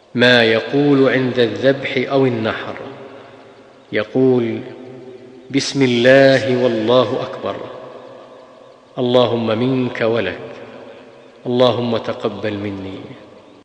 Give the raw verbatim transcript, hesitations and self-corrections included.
ما يقول عند الذبح أو النحر. يقول: بسم الله والله أكبر، اللهم منك ولك، اللهم تقبل مني.